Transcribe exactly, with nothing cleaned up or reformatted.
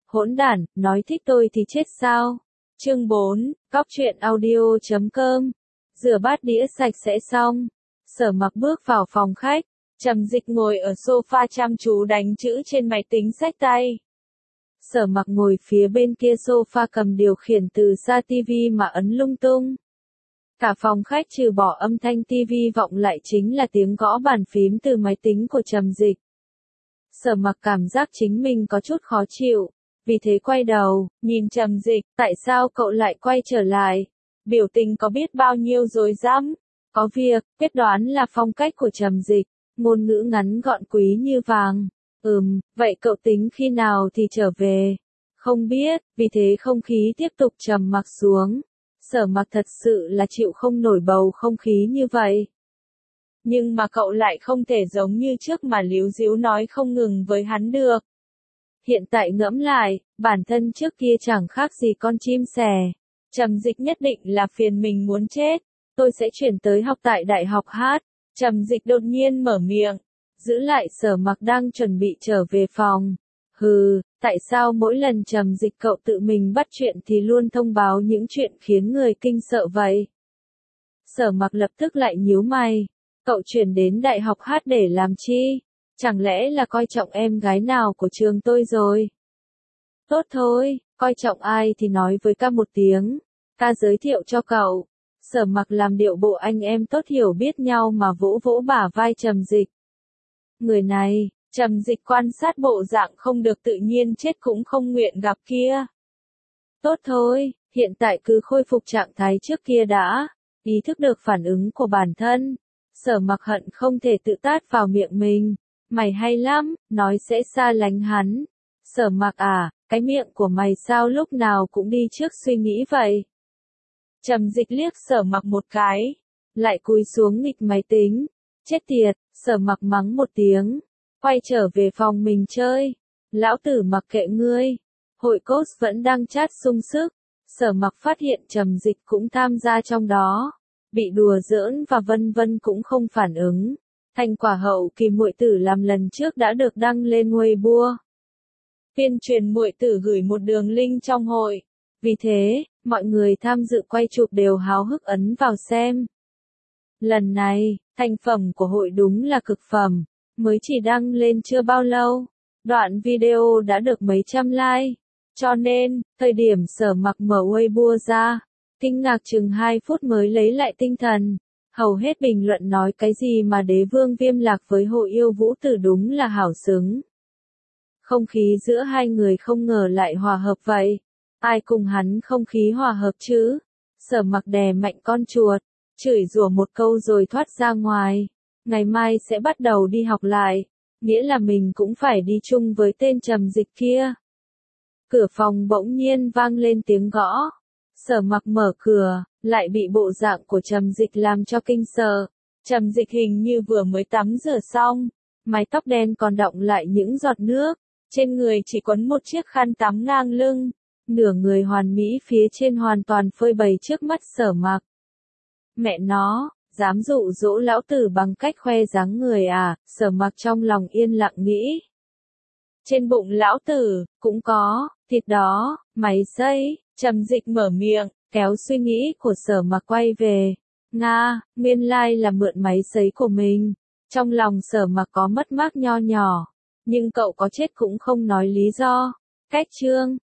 Hỗn đản, nói thích tôi thì chết sao? Chương bốn, cóc truyện audio chấm com. Rửa bát đĩa sạch sẽ xong. Sở Mặc bước vào phòng khách. Trầm Dịch ngồi ở sofa chăm chú đánh chữ trên máy tính xách tay. Sở Mặc ngồi phía bên kia sofa cầm điều khiển từ xa tivi mà ấn lung tung. Cả phòng khách trừ bỏ âm thanh tivi vọng lại chính là tiếng gõ bàn phím từ máy tính của Trầm Dịch. Sở Mặc cảm giác chính mình có chút khó chịu, vì thế quay đầu, nhìn Trầm Dịch, tại sao cậu lại quay trở lại? Biểu tình có biết bao nhiêu rối rắm. Có việc, quyết đoán là phong cách của Trầm Dịch, ngôn ngữ ngắn gọn quý như vàng. Ừm, vậy cậu tính khi nào thì trở về? Không biết, vì thế không khí tiếp tục trầm mặc xuống. Sở Mặc thật sự là chịu không nổi bầu không khí như vậy. Nhưng mà cậu lại không thể giống như trước mà líu díu nói không ngừng với hắn được. Hiện tại ngẫm lại, bản thân trước kia chẳng khác gì con chim sẻ. Trầm Dịch nhất định là phiền mình muốn chết. Tôi sẽ chuyển tới học tại Đại học Hát. Trầm Dịch đột nhiên mở miệng, giữ lại Sở Mặc đang chuẩn bị trở về phòng. Hừ, tại sao mỗi lần Trầm Dịch cậu tự mình bắt chuyện thì luôn thông báo những chuyện khiến người kinh sợ vậy? Sở Mặc lập tức lại nhíu mày. Cậu chuyển đến Đại học Hát để làm chi? Chẳng lẽ là coi trọng em gái nào của trường tôi rồi? Tốt thôi, coi trọng ai thì nói với ca một tiếng. Ca giới thiệu cho cậu. Sở Mặc làm điệu bộ anh em tốt hiểu biết nhau mà vỗ vỗ bả vai Trầm Dịch. Người này, Trầm Dịch quan sát bộ dạng không được tự nhiên chết cũng không nguyện gặp kia. Tốt thôi, hiện tại cứ khôi phục trạng thái trước kia đã. Ý thức được phản ứng của bản thân. Sở Mặc hận không thể tự tát vào miệng mình. Mày hay lắm, nói sẽ xa lánh hắn. Sở Mặc à, cái miệng của mày sao lúc nào cũng đi trước suy nghĩ vậy? Trầm Dịch liếc Sở Mặc một cái, lại cúi xuống nghịch máy tính. Chết tiệt, Sở Mặc mắng một tiếng, quay trở về phòng mình chơi. Lão tử mặc kệ ngươi. Hội cos vẫn đang chat sung sức. Sở Mặc phát hiện Trầm Dịch cũng tham gia trong đó. Bị đùa giỡn và vân vân cũng không phản ứng. Thành quả hậu kỳ muội tử làm lần trước đã được đăng lên Weibo. Tuyên truyền muội tử gửi một đường link trong hội. Vì thế, mọi người tham dự quay chụp đều háo hức ấn vào xem. Lần này, thành phẩm của hội đúng là cực phẩm. Mới chỉ đăng lên chưa bao lâu. Đoạn video đã được mấy trăm like. Cho nên, thời điểm Sở Mặc mở Weibo ra, kinh ngạc chừng hai phút mới lấy lại tinh thần. Hầu hết bình luận nói cái gì mà đế vương Viêm Lạc với Hồ Yêu Vũ Tử đúng là hảo xứng. Không khí giữa hai người không ngờ lại hòa hợp vậy. Ai cùng hắn không khí hòa hợp chứ? Sở Mặc đè mạnh con chuột, chửi rủa một câu rồi thoát ra ngoài. Ngày mai sẽ bắt đầu đi học lại, nghĩa là mình cũng phải đi chung với tên Trầm Dịch kia. Cửa phòng bỗng nhiên vang lên tiếng gõ. Sở Mặc mở cửa, lại bị bộ dạng của Trầm Dịch làm cho kinh sợ. Trầm Dịch hình như vừa mới tắm rửa xong, mái tóc đen còn đọng lại những giọt nước, trên người chỉ quấn một chiếc khăn tắm ngang lưng, nửa người hoàn mỹ phía trên hoàn toàn phơi bày trước mắt Sở Mặc. Mẹ nó, dám dụ dỗ lão tử bằng cách khoe dáng người à? Sở Mặc trong lòng yên lặng nghĩ. Trên bụng lão tử cũng có thịt đó, máy xay. Trầm Dịch mở miệng, kéo suy nghĩ của Sở Mặc quay về. Nga, nguyên lai là mượn máy sấy của mình. Trong lòng Sở Mặc có mất mát nho nhỏ, nhưng cậu có chết cũng không nói lý do. Cách chương